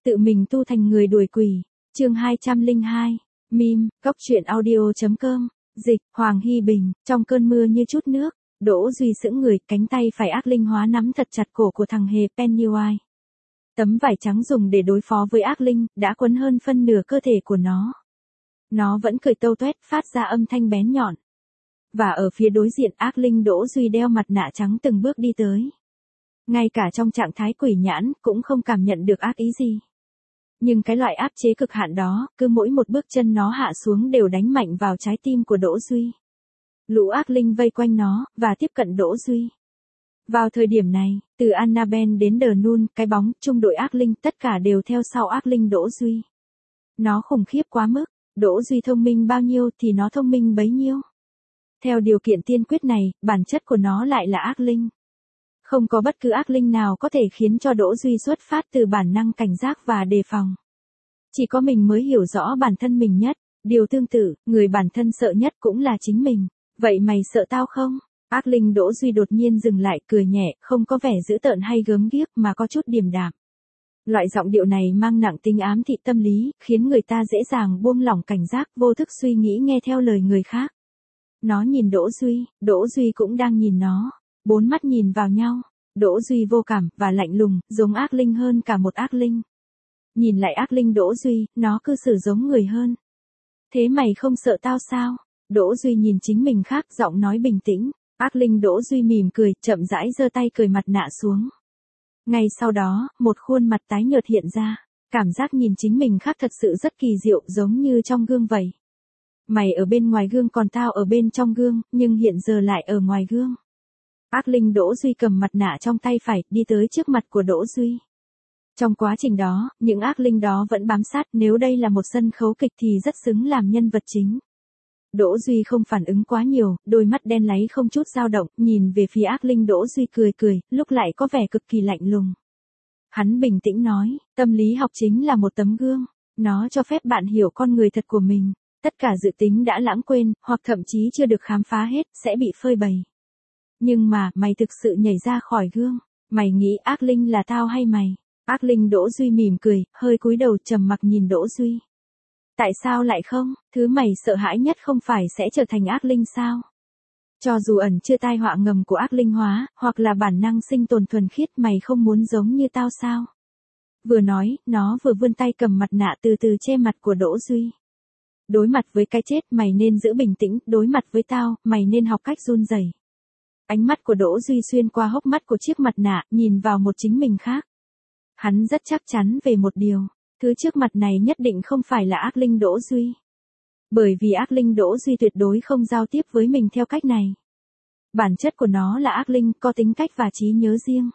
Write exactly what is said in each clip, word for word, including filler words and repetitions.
Tự mình tu thành người đuổi quỷ. Chương hai trăm lẻ hai. Meme, Cóc truyện audio.com. Dịch, Hoàng Hy Bình, trong cơn mưa như chút nước. Đỗ Duy sững người, cánh tay phải ác linh hóa nắm thật chặt cổ của thằng hề Pennywise. Tấm vải trắng dùng để đối phó với ác linh, đã quấn hơn phân nửa cơ thể của nó. Nó vẫn cười tâu tuét, phát ra âm thanh bén nhọn. Và ở phía đối diện ác linh Đỗ Duy đeo mặt nạ trắng từng bước đi tới. Ngay cả trong trạng thái quỷ nhãn, cũng không cảm nhận được ác ý gì. Nhưng cái loại áp chế cực hạn đó, cứ mỗi một bước chân nó hạ xuống đều đánh mạnh vào trái tim của Đỗ Duy. Lũ ác linh vây quanh nó, và tiếp cận Đỗ Duy. Vào thời điểm này, từ Annabelle đến The Nun, cái bóng, trung đội ác linh, tất cả đều theo sau ác linh Đỗ Duy. Nó khủng khiếp quá mức, Đỗ Duy thông minh bao nhiêu thì nó thông minh bấy nhiêu. Theo điều kiện tiên quyết này, bản chất của nó lại là ác linh. Không có bất cứ ác linh nào có thể khiến cho Đỗ Duy xuất phát từ bản năng cảnh giác và đề phòng. Chỉ có mình mới hiểu rõ bản thân mình nhất. Điều tương tự, người bản thân sợ nhất cũng là chính mình. Vậy mày sợ tao không? Ác linh Đỗ Duy đột nhiên dừng lại, cười nhẹ, không có vẻ dữ tợn hay gớm ghiếc mà có chút điềm đạm. Loại giọng điệu này mang nặng tính ám thị tâm lý, khiến người ta dễ dàng buông lỏng cảnh giác, vô thức suy nghĩ nghe theo lời người khác. Nó nhìn Đỗ Duy, Đỗ Duy cũng đang nhìn nó. Bốn mắt nhìn vào nhau, Đỗ Duy vô cảm và lạnh lùng, giống ác linh hơn cả một ác linh. Nhìn lại ác linh Đỗ Duy, nó cư xử giống người hơn. Thế mày không sợ tao sao? Đỗ Duy nhìn chính mình khác, giọng nói bình tĩnh. Ác linh Đỗ Duy mỉm cười, chậm rãi giơ tay cười mặt nạ xuống. Ngay sau đó, một khuôn mặt tái nhợt hiện ra. Cảm giác nhìn chính mình khác thật sự rất kỳ diệu, giống như trong gương vậy. Mày ở bên ngoài gương còn tao ở bên trong gương, nhưng hiện giờ lại ở ngoài gương. Ác linh Đỗ Duy cầm mặt nạ trong tay phải, đi tới trước mặt của Đỗ Duy. Trong quá trình đó, những ác linh đó vẫn bám sát, nếu đây là một sân khấu kịch thì rất xứng làm nhân vật chính. Đỗ Duy không phản ứng quá nhiều, đôi mắt đen láy không chút dao động, nhìn về phía ác linh Đỗ Duy cười cười, lúc lại có vẻ cực kỳ lạnh lùng. Hắn bình tĩnh nói, tâm lý học chính là một tấm gương, nó cho phép bạn hiểu con người thật của mình, tất cả dự tính đã lãng quên, hoặc thậm chí chưa được khám phá hết, sẽ bị phơi bày. Nhưng mà, mày thực sự nhảy ra khỏi gương, mày nghĩ ác linh là tao hay mày? Ác linh Đỗ Duy mỉm cười, hơi cúi đầu trầm mặc nhìn Đỗ Duy. Tại sao lại không? Thứ mày sợ hãi nhất không phải sẽ trở thành ác linh sao? Cho dù ẩn chưa tai họa ngầm của ác linh hóa, hoặc là bản năng sinh tồn thuần khiết, mày không muốn giống như tao sao? Vừa nói, nó vừa vươn tay cầm mặt nạ từ từ che mặt của Đỗ Duy. Đối mặt với cái chết, mày nên giữ bình tĩnh, đối mặt với tao, mày nên học cách run rẩy. Ánh mắt của Đỗ Duy xuyên qua hốc mắt của chiếc mặt nạ, nhìn vào một chính mình khác. Hắn rất chắc chắn về một điều, thứ trước mặt này nhất định không phải là ác linh Đỗ Duy. Bởi vì ác linh Đỗ Duy tuyệt đối không giao tiếp với mình theo cách này. Bản chất của nó là ác linh, có tính cách và trí nhớ riêng.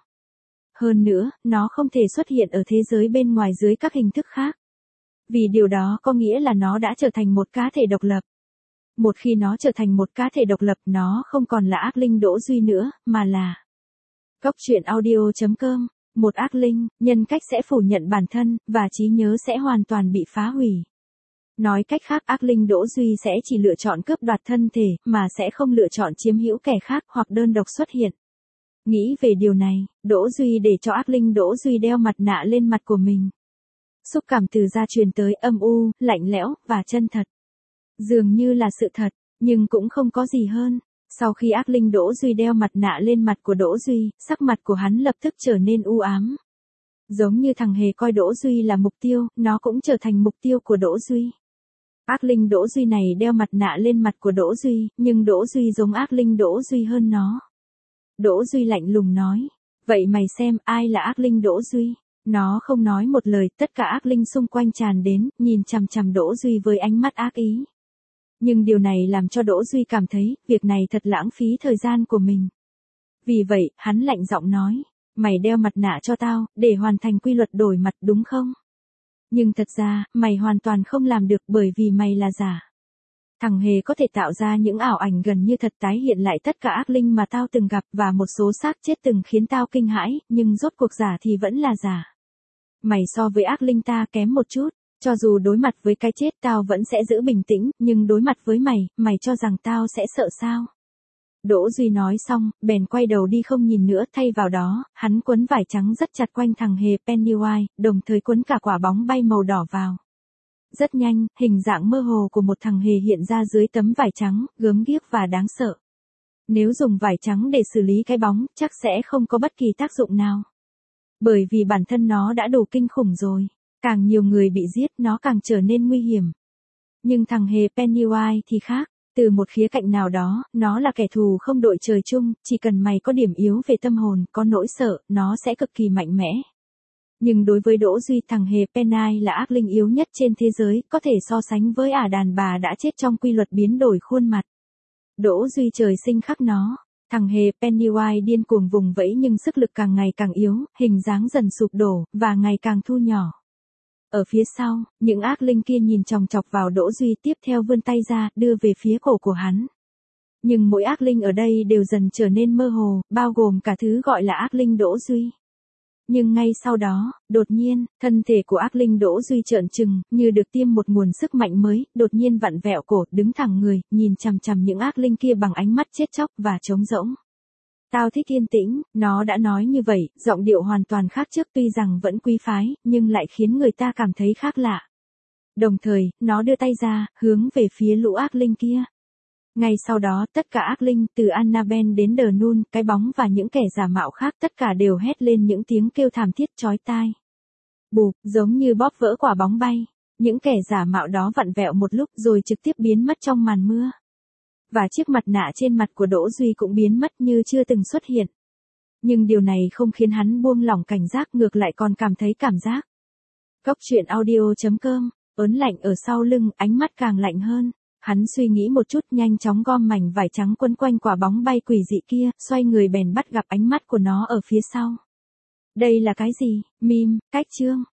Hơn nữa, nó không thể xuất hiện ở thế giới bên ngoài dưới các hình thức khác. Vì điều đó có nghĩa là nó đã trở thành một cá thể độc lập. Một khi nó trở thành một cá thể độc lập, nó không còn là ác linh Đỗ Duy nữa, mà là Cóc truyện audio.com. Một ác linh, nhân cách sẽ phủ nhận bản thân, và trí nhớ sẽ hoàn toàn bị phá hủy. Nói cách khác, ác linh Đỗ Duy sẽ chỉ lựa chọn cướp đoạt thân thể, mà sẽ không lựa chọn chiếm hữu kẻ khác hoặc đơn độc xuất hiện. Nghĩ về điều này, Đỗ Duy để cho ác linh Đỗ Duy đeo mặt nạ lên mặt của mình. Xúc cảm từ da truyền tới âm u, lạnh lẽo, và chân thật. Dường như là sự thật, nhưng cũng không có gì hơn. Sau khi ác linh Đỗ Duy đeo mặt nạ lên mặt của Đỗ Duy, sắc mặt của hắn lập tức trở nên u ám. Giống như thằng hề coi Đỗ Duy là mục tiêu, nó cũng trở thành mục tiêu của Đỗ Duy. Ác linh Đỗ Duy này đeo mặt nạ lên mặt của Đỗ Duy, nhưng Đỗ Duy giống ác linh Đỗ Duy hơn nó. Đỗ Duy lạnh lùng nói, vậy mày xem ai là ác linh Đỗ Duy? Nó không nói một lời, tất cả ác linh xung quanh tràn đến, nhìn chằm chằm Đỗ Duy với ánh mắt ác ý. Nhưng điều này làm cho Đỗ Duy cảm thấy, việc này thật lãng phí thời gian của mình. Vì vậy, hắn lạnh giọng nói, mày đeo mặt nạ cho tao, để hoàn thành quy luật đổi mặt đúng không? Nhưng thật ra, mày hoàn toàn không làm được bởi vì mày là giả. Thằng hề có thể tạo ra những ảo ảnh gần như thật tái hiện lại tất cả ác linh mà tao từng gặp và một số xác chết từng khiến tao kinh hãi, nhưng rốt cuộc giả thì vẫn là giả. Mày so với ác linh ta kém một chút. Cho dù đối mặt với cái chết tao vẫn sẽ giữ bình tĩnh, nhưng đối mặt với mày, mày cho rằng tao sẽ sợ sao? Đỗ Duy nói xong, bèn quay đầu đi không nhìn nữa, thay vào đó, hắn quấn vải trắng rất chặt quanh thằng hề Pennywise, đồng thời quấn cả quả bóng bay màu đỏ vào. Rất nhanh, hình dạng mơ hồ của một thằng hề hiện ra dưới tấm vải trắng, gớm ghiếc và đáng sợ. Nếu dùng vải trắng để xử lý cái bóng, chắc sẽ không có bất kỳ tác dụng nào. Bởi vì bản thân nó đã đủ kinh khủng rồi, càng nhiều người bị giết nó càng trở nên nguy hiểm. Nhưng thằng hề Pennywise thì khác. Từ một khía cạnh nào đó, nó là kẻ thù không đội trời chung, chỉ cần mày có điểm yếu về tâm hồn, có nỗi sợ, nó sẽ cực kỳ mạnh mẽ. Nhưng đối với Đỗ Duy, thằng hề Penai là ác linh yếu nhất trên thế giới, có thể so sánh với ả đàn bà đã chết trong quy luật biến đổi khuôn mặt. Đỗ Duy trời sinh khắc nó. Thằng hề Pennywise điên cuồng vùng vẫy nhưng sức lực càng ngày càng yếu, hình dáng dần sụp đổ, và ngày càng thu nhỏ. Ở phía sau, những ác linh kia nhìn chòng chọc vào Đỗ Duy, tiếp theo vươn tay ra, đưa về phía cổ của hắn. Nhưng mỗi ác linh ở đây đều dần trở nên mơ hồ, bao gồm cả thứ gọi là ác linh Đỗ Duy. Nhưng ngay sau đó, đột nhiên, thân thể của ác linh Đỗ Duy trợn trừng, như được tiêm một nguồn sức mạnh mới, đột nhiên vặn vẹo cổ, đứng thẳng người, nhìn chằm chằm những ác linh kia bằng ánh mắt chết chóc và trống rỗng. Tao thích yên tĩnh, nó đã nói như vậy, giọng điệu hoàn toàn khác trước, tuy rằng vẫn quý phái, nhưng lại khiến người ta cảm thấy khác lạ. Đồng thời, nó đưa tay ra, hướng về phía lũ ác linh kia. Ngay sau đó, tất cả ác linh, từ Annabelle đến The Nun, cái bóng và những kẻ giả mạo khác, tất cả đều hét lên những tiếng kêu thảm thiết chói tai. Bụp, giống như bóp vỡ quả bóng bay. Những kẻ giả mạo đó vặn vẹo một lúc rồi trực tiếp biến mất trong màn mưa. Và chiếc mặt nạ trên mặt của Đỗ Duy cũng biến mất như chưa từng xuất hiện. Nhưng điều này không khiến hắn buông lỏng cảnh giác, ngược lại còn cảm thấy cảm giác. Góc truyện audio chấm com, ớn lạnh ở sau lưng, ánh mắt càng lạnh hơn. Hắn suy nghĩ một chút, nhanh chóng gom mảnh vải trắng quấn quanh quả bóng bay quỷ dị kia, xoay người bèn bắt gặp ánh mắt của nó ở phía sau. Đây là cái gì? Meme, cách chương.